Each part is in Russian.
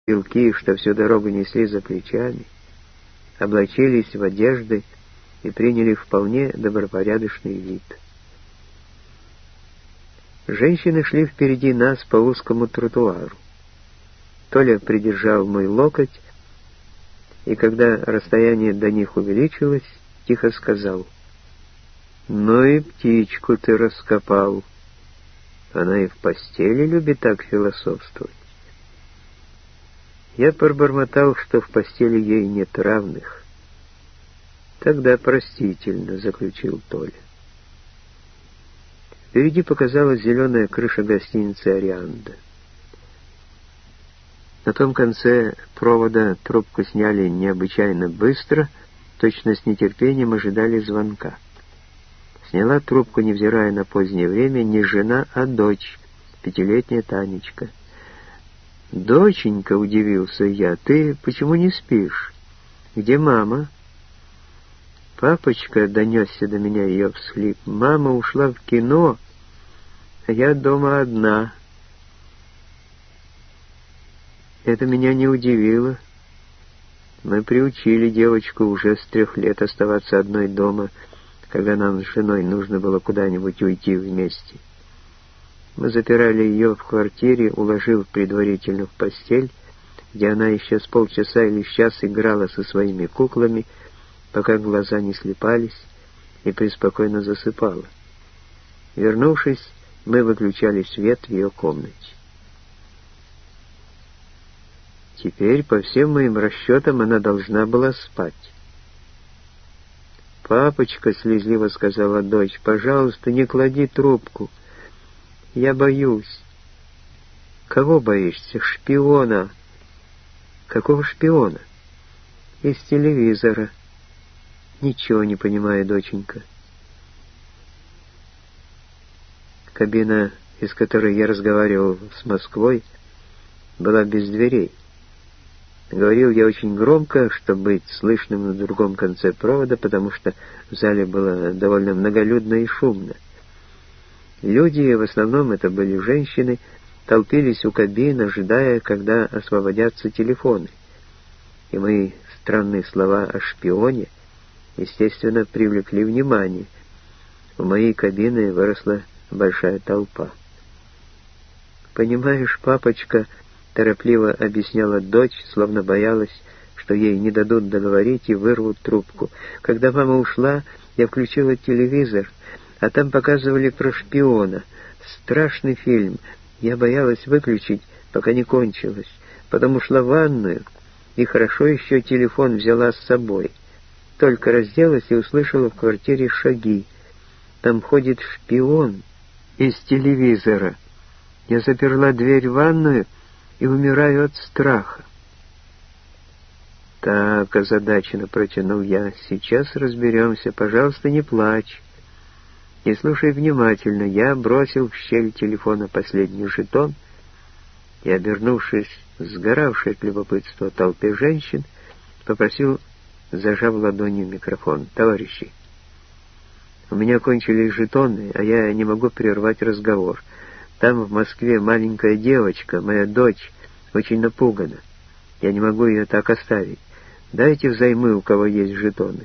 Белки, что всю дорогу несли за плечами, облачились в одежды и приняли вполне добропорядочный вид. Женщины шли впереди нас по узкому тротуару. Толя придержал мой локоть, и когда расстояние до них увеличилось, тихо сказал: «Ну и птичку ты раскопал. Она и в постели любит так философствовать». Я пробормотал, что в постели ей нет равных. «Тогда простительно», — заключил Толя. Впереди показалась зеленая крыша гостиницы «Орианда». На том конце провода трубку сняли необычайно быстро, точно с нетерпением ожидали звонка. Сняла трубку, невзирая на позднее время, не жена, а дочь, 5-летняя Танечка. «Доченька», — удивился я, — «ты почему не спишь? Где мама?» «Папочка», — донесся до меня ее всхлип, — «мама ушла в кино, а я дома одна». Это меня не удивило. Мы приучили девочку уже с 3 лет оставаться одной дома, когда нам с женой нужно было куда-нибудь уйти вместе. Мы запирали ее в квартире, уложив предварительно в постель, где она еще с полчаса или час играла со своими куклами, пока глаза не слипались, и преспокойно засыпала. Вернувшись, мы выключали свет в ее комнате. Теперь, по всем моим расчетам, она должна была спать. «Папочка», — слезливо сказала дочь, — «пожалуйста, не клади трубку. Я боюсь». «Кого боишься? Шпиона». «Какого шпиона?» «Из телевизора». «Ничего не понимаю, доченька». Кабина, из которой я разговаривал с Москвой, была без дверей. Говорил я очень громко, чтобы быть слышным на другом конце провода, потому что в зале было довольно многолюдно и шумно. Люди, в основном это были женщины, толпились у кабин, ожидая, когда освободятся телефоны. И мои странные слова о шпионе, естественно, привлекли внимание. У моей кабины выросла большая толпа. «Понимаешь, папочка», — торопливо объясняла дочь, словно боялась, что ей не дадут договорить и вырвут трубку. «Когда мама ушла, я включила телевизор, а там показывали про шпиона. Страшный фильм. Я боялась выключить, пока не кончилось. Потом ушла в ванную, и хорошо еще телефон взяла с собой. Только разделась и услышала в квартире шаги. Там ходит шпион из телевизора. Я заперла дверь в ванную и умираю от страха». «Так», — озадаченно протянул я, — «сейчас разберемся. Пожалуйста, не плачь. И слушай внимательно». Я бросил в щель телефона последний жетон и, обернувшись сгоравшей от любопытства толпе женщин, попросил, зажав ладонью микрофон: «Товарищи, у меня кончились жетоны, а я не могу прервать разговор. Там в Москве маленькая девочка, моя дочь, очень напугана. Я не могу ее так оставить. Дайте взаймы, у кого есть жетоны».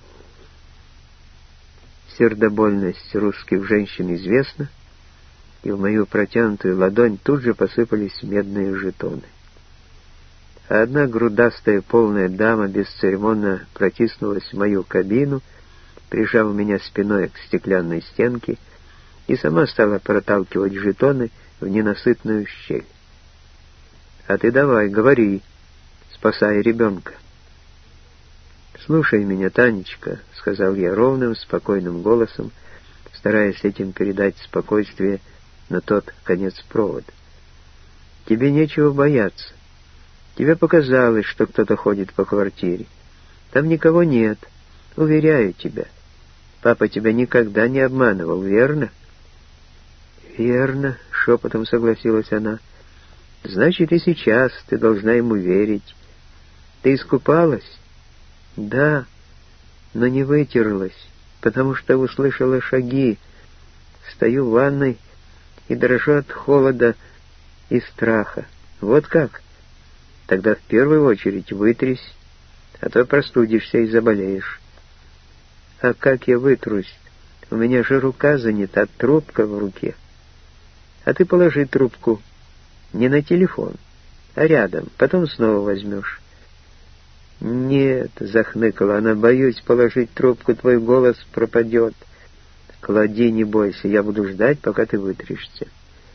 Сердобольность русских женщин известна, и в мою протянутую ладонь тут же посыпались медные жетоны. А одна грудастая полная дама бесцеремонно протиснулась в мою кабину, прижав меня спиной к стеклянной стенке, и сама стала проталкивать жетоны в ненасытную щель. «А ты давай, говори, спасай ребенка». «Слушай меня, Танечка», — сказал я ровным, спокойным голосом, стараясь этим передать спокойствие на тот конец провода. «Тебе нечего бояться. Тебе показалось, что кто-то ходит по квартире. Там никого нет, уверяю тебя. Папа тебя никогда не обманывал, верно?» «Верно», — шепотом согласилась она. «Значит, и сейчас ты должна ему верить. Ты искупалась?» «Да, но не вытерлась, потому что услышала шаги. Стою в ванной и дрожу от холода и страха. Вот как?» Тогда в первую очередь вытрись, а то простудишься и заболеешь. А как я вытрусь? У меня же рука занята, трубка в руке. А ты положи трубку не на телефон, а рядом, потом снова возьмешь. «Нет», — захныкала она, — «боюсь положить трубку, твой голос пропадет». «Клади, не бойся, я буду ждать, пока ты вытришься».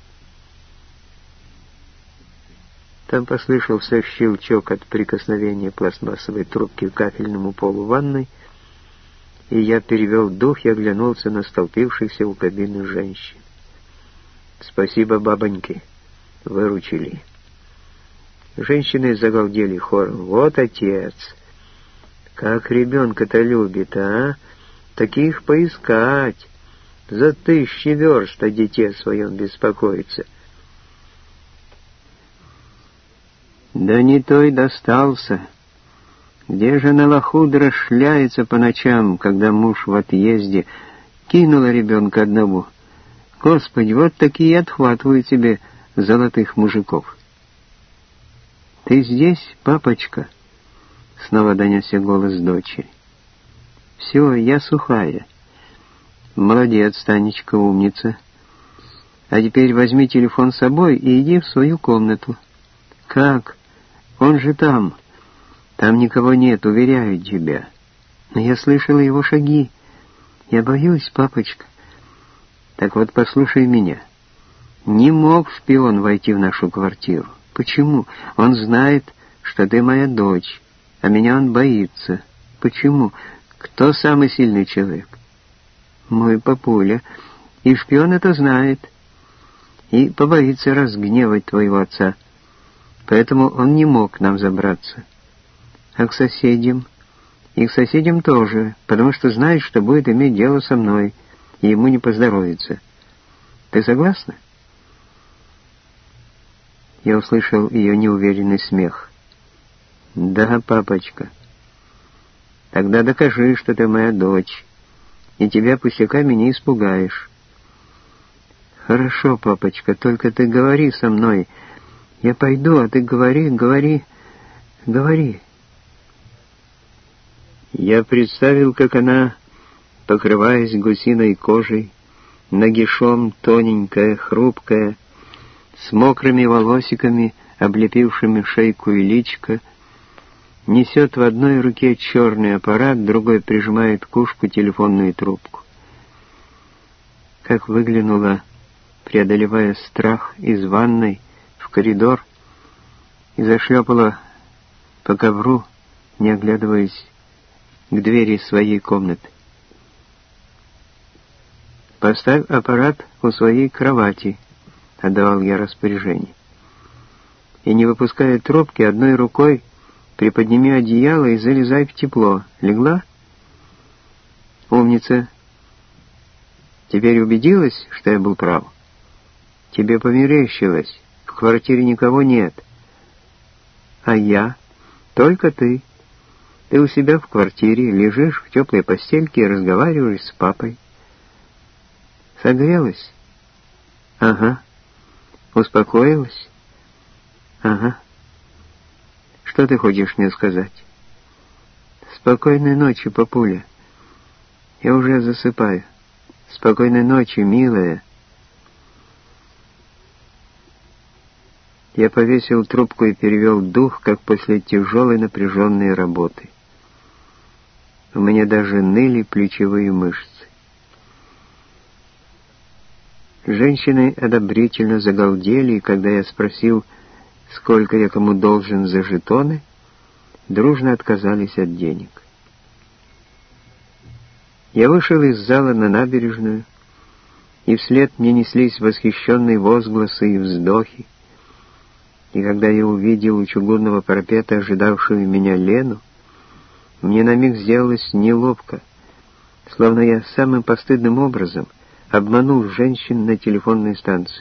Там послышался щелчок от прикосновения пластмассовой трубки к кафельному полу ванной, и я перевел дух и оглянулся на столпившихся у кабины женщин. «Спасибо, бабоньки, выручили». Женщины загалдели хором. «Вот отец! Как ребенка-то любит, а? Таких поискать! За 1000 верст о дите своем беспокоится». «Да не той достался. Где же Налахудра шляется по ночам, когда муж в отъезде? Кинула ребенка одного. Господи, вот такие отхватывают себе золотых мужиков». «Ты здесь, папочка?» — снова донесся голос дочери. «Все, я сухая». «Молодец, Танечка, умница. А теперь возьми телефон с собой и иди в свою комнату». «Как? Он же там. Там никого нет, уверяю тебя. Но я слышала его шаги. Я боюсь, папочка». «Так вот, послушай меня. Не мог шпион войти в нашу квартиру. Почему? Он знает, что ты моя дочь, а меня он боится. Почему? Кто самый сильный человек? Мой папуля. И шпион это знает. И побоится разгневать твоего отца. Поэтому он не мог к нам забраться. А к соседям? И к соседям тоже, потому что знает, что будет иметь дело со мной, и ему не поздоровится. Ты согласна?» Я услышал ее неуверенный смех. «Да, папочка. Тогда докажи, что ты моя дочь, и тебя пустяками не испугаешь». «Хорошо, папочка, только ты говори со мной. Я пойду, а ты говори, говори, говори». Я представил, как она, покрываясь гусиной кожей, нагишом, тоненькая, хрупкая, с мокрыми волосиками, облепившими шейку и личико, несет в одной руке черный аппарат, другой прижимает к ушку телефонную трубку. Как выглянула, преодолевая страх, из ванной в коридор и зашлепала по ковру, не оглядываясь, к двери своей комнаты. «Поставь аппарат у своей кровати», — отдавал я распоряжение. «И не выпуская трубки, одной рукой приподними одеяло и залезай в тепло. Легла? Умница. Теперь убедилась, что я был прав? Тебе померещилось. В квартире никого нет. А я? Только ты. Ты у себя в квартире, лежишь в теплой постельке и разговариваешь с папой. Согрелась? Ага. Успокоилась? Ага. Что ты хочешь мне сказать? Спокойной ночи, папуля. Я уже засыпаю. Спокойной ночи, милая. Я повесил трубку и перевел дух, как после тяжелой напряженной работы. У меня даже ныли плечевые мышцы. Женщины одобрительно загалдели, и когда я спросил, сколько я кому должен за жетоны, дружно отказались от денег. Я вышел из зала на набережную, и вслед мне неслись восхищенные возгласы и вздохи, и когда я увидел у чугунного парапета ожидавшую меня Лену, мне на миг сделалось неловко, словно я самым постыдным образом обманул женщин на телефонной станции.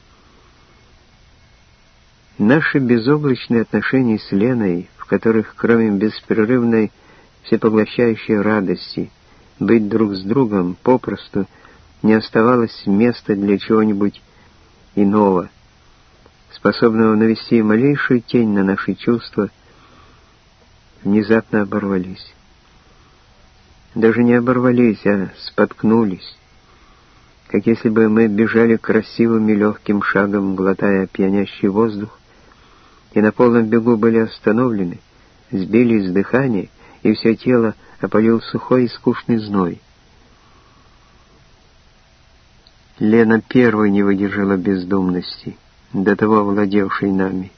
Наши безоблачные отношения с Леной, в которых кроме беспрерывной всепоглощающей радости быть друг с другом попросту не оставалось места для чего-нибудь иного, способного навести малейшую тень на наши чувства, внезапно оборвались. Даже не оборвались, а споткнулись, как если бы мы бежали красивым и легким шагом, глотая пьянящий воздух, и на полном бегу были остановлены, сбились с дыхания, и все тело опалил сухой и скучный зной. Лена первой не выдержала бездумности, до того овладевшей нами.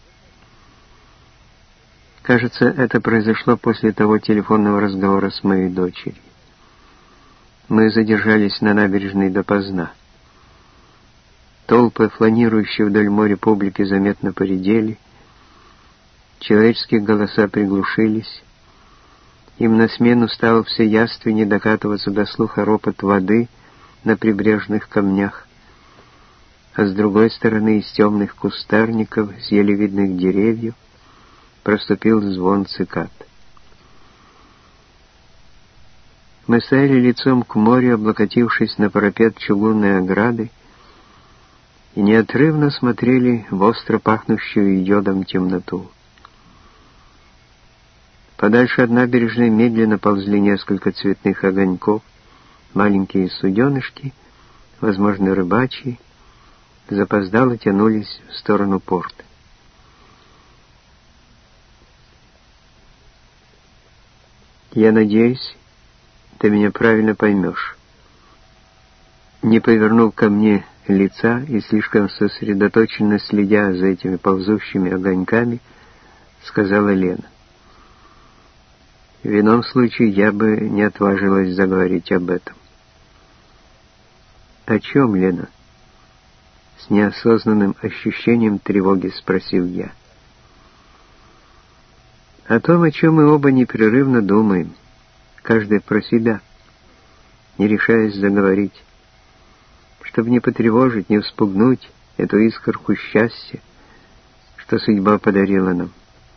Кажется, это произошло после того телефонного разговора с моей дочерью. Мы задержались на набережной допоздна. Толпы, фланирующие вдоль моря публики, заметно поредели, человеческие голоса приглушились, им на смену стал все явственнее докатываться до слуха ропот воды на прибрежных камнях, а с другой стороны из темных кустарников, с еле видных деревьев, проступил звон цикад. Мы стояли лицом к морю, облокотившись на парапет чугунной ограды, и неотрывно смотрели в остро пахнущую йодом темноту. Подальше от набережной медленно ползли несколько цветных огоньков, маленькие суденышки, возможно, рыбачьи, запоздало тянулись в сторону порта. «Я надеюсь, ты меня правильно поймешь». Не повернув ко мне лица и слишком сосредоточенно следя за этими ползущими огоньками, сказала Лена. В ином случае я бы не отважилась заговорить об этом. «О чем, Лена?» С неосознанным ощущением тревоги спросил я. «О том, о чем мы оба непрерывно думаем, каждый про себя, не решаясь заговорить, чтобы не потревожить, не вспугнуть эту искорку счастья, что судьба подарила нам».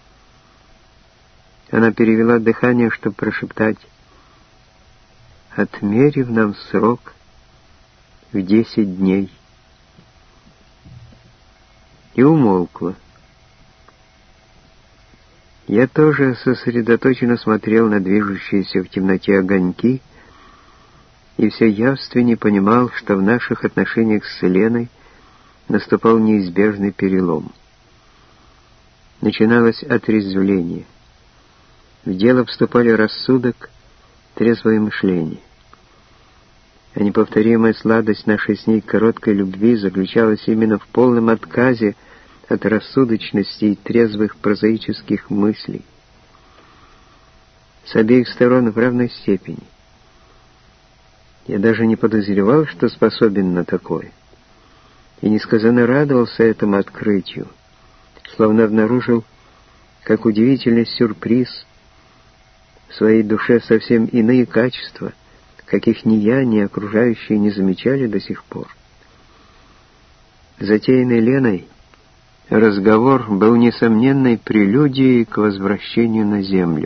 Она перевела дыхание, чтобы прошептать: «Отмерив нам срок в 10 дней». И умолкла. Я тоже сосредоточенно смотрел на движущиеся в темноте огоньки и все явственнее понимал, что в наших отношениях с Леной наступал неизбежный перелом. Начиналось отрезвление. В дело вступали рассудок, трезвое мышление. А неповторимая сладость нашей с ней короткой любви заключалась именно в полном отказе от рассудочности и трезвых прозаических мыслей. С обеих сторон в равной степени. Я даже не подозревал, что способен на такое, и несказанно радовался этому открытию, словно обнаружил, как удивительный сюрприз, в своей душе совсем иные качества, каких ни я, ни окружающие не замечали до сих пор. Затеянный Леной разговор был несомненной прелюдией к возвращению на землю.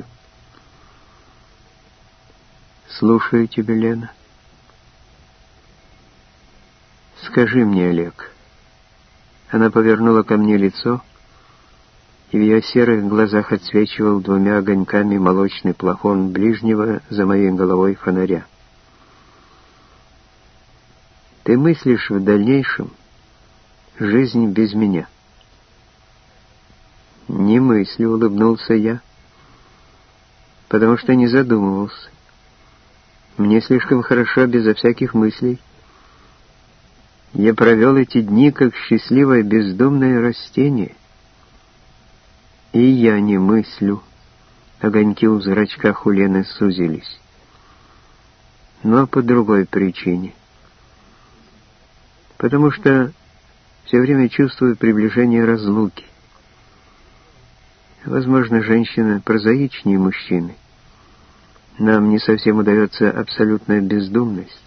«Слушаю тебя, Лена». «Скажи мне, Олег». Она повернула ко мне лицо, и в ее серых глазах отсвечивал 2 огоньками молочный плафон ближнего за моей головой фонаря. «Ты мыслишь в дальнейшем жизнь без меня?» «Не мыслю», — улыбнулся я, «потому что не задумывался. Мне слишком хорошо безо всяких мыслей. Я провел эти дни как счастливое бездумное растение. И я не мыслю». Огоньки в зрачках у Лены сузились. Но по другой причине. Потому что все время чувствую приближение разлуки. Возможно, женщина прозаичнее мужчины. Нам не совсем удается абсолютная бездумность.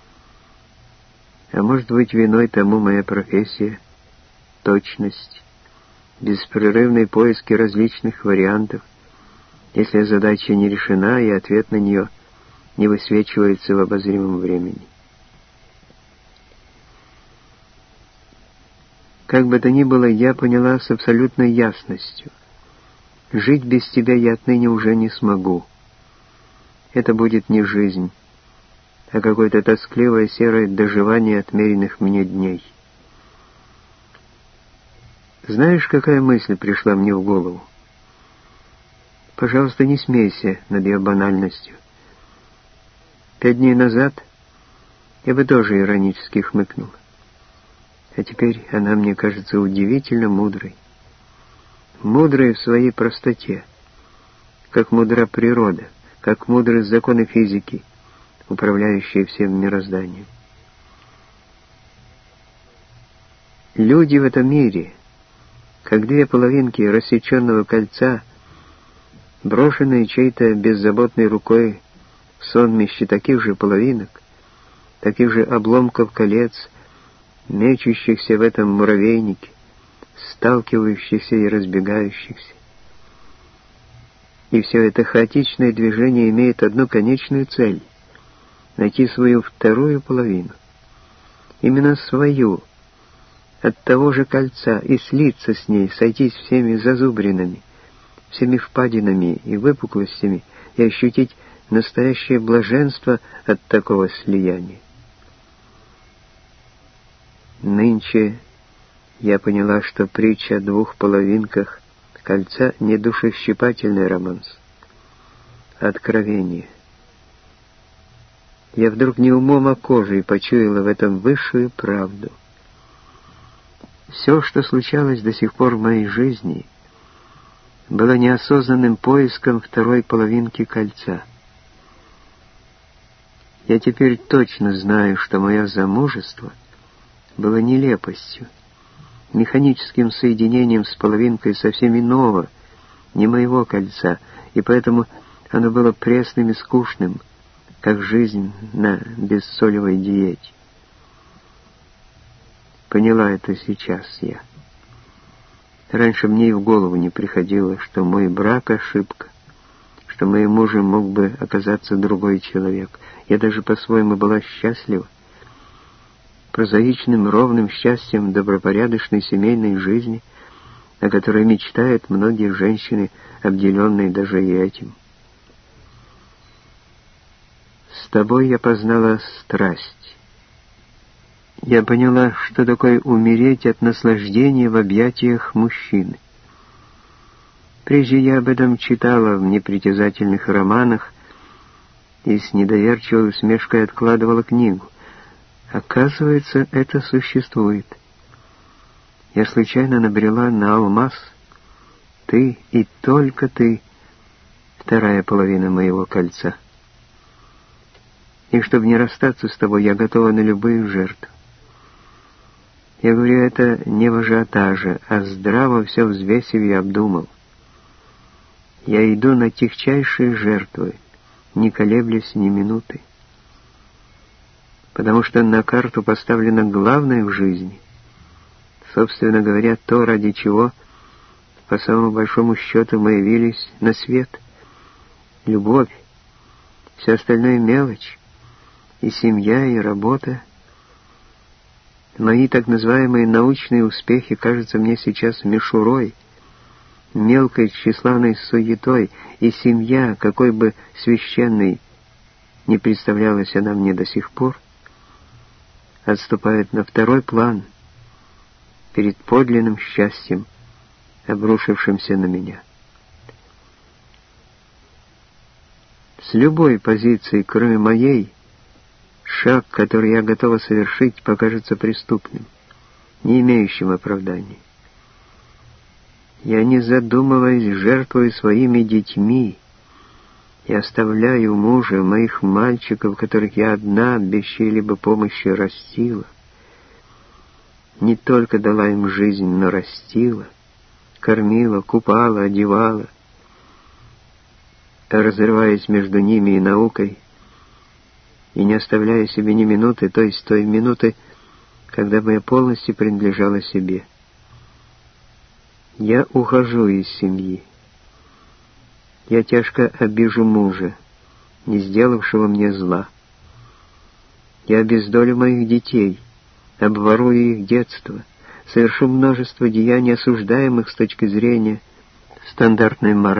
А может быть, виной тому моя профессия, точность, беспрерывные поиски различных вариантов, если задача не решена и ответ на нее не высвечивается в обозримом времени. Как бы то ни было, я поняла с абсолютной ясностью. Жить без тебя я отныне уже не смогу. Это будет не жизнь, а какое-то тоскливое серое доживание отмеренных мне дней. Знаешь, какая мысль пришла мне в голову? Пожалуйста, не смейся над ее банальностью. 5 дней назад я бы тоже иронически хмыкнул. А теперь она мне кажется удивительно мудрой. Мудрой в своей простоте, как мудра природа, как мудры законы физики, управляющие всем мирозданием. Люди в этом мире, как 2 половинки рассеченного кольца, брошенные чьей-то беззаботной рукой в сонмище таких же половинок, таких же обломков колец, мечущихся в этом муравейнике, сталкивающихся и разбегающихся. И все это хаотичное движение имеет одну конечную цель — найти свою вторую половину. Именно свою, от того же кольца, и слиться с ней, сойтись всеми зазубринами, всеми впадинами и выпуклостями и ощутить настоящее блаженство от такого слияния. Нынче я поняла, что притча о 2 половинках кольца не душещипательный романс, а откровение. Я вдруг не умом, а кожей почуяла в этом высшую правду. Все, что случалось до сих пор в моей жизни, было неосознанным поиском второй половинки кольца. Я теперь точно знаю, что мое замужество было нелепостью, механическим соединением с половинкой совсем иного, не моего кольца, и поэтому оно было пресным и скучным, как жизнь на бессолевой диете. Поняла это сейчас я. Раньше мне и в голову не приходило, что мой брак — ошибка, что моим мужем мог бы оказаться другой человек. Я даже по-своему была счастлива. Прозаичным, ровным счастьем добропорядочной семейной жизни, о которой мечтают многие женщины, обделенные даже и этим. С тобой я познала страсть. Я поняла, что такое умереть от наслаждения в объятиях мужчины. Прежде я об этом читала в непритязательных романах и с недоверчивой усмешкой откладывала книгу. Оказывается, это существует. Я случайно набрела на алмаз. Ты и только ты — вторая половина моего кольца. И чтобы не расстаться с тобой, я готова на любые жертвы. Я говорю это не в ажиотаже, а здраво все взвесив и обдумал. Я иду на тихчайшие жертвы, не колеблясь ни минуты. Потому что на карту поставлено главное в жизни. Собственно говоря, то, ради чего, по самому большому счету, мы явились на свет. Любовь, все остальное мелочь, и семья, и работа. Мои так называемые научные успехи кажутся мне сейчас мишурой, мелкой тщеславной суетой, и семья, какой бы священной не представлялась она мне до сих пор, отступает на второй план перед подлинным счастьем, обрушившимся на меня. С любой позиции, кроме моей, шаг, который я готова совершить, покажется преступным, не имеющим оправдания. Я, не задумываясь, жертвую своими детьми и оставляю мужа, моих мальчиков, которых я одна, без чьей-либо помощи растила. Не только дала им жизнь, но растила, кормила, купала, одевала, разрываясь между ними и наукой, и не оставляя себе ни минуты, то есть той минуты, когда бы я полностью принадлежала себе. Я ухожу из семьи. Я тяжко обижу мужа, не сделавшего мне зла. Я обездолю моих детей, обворую их детство, совершу множество деяний, осуждаемых с точки зрения стандартной морали.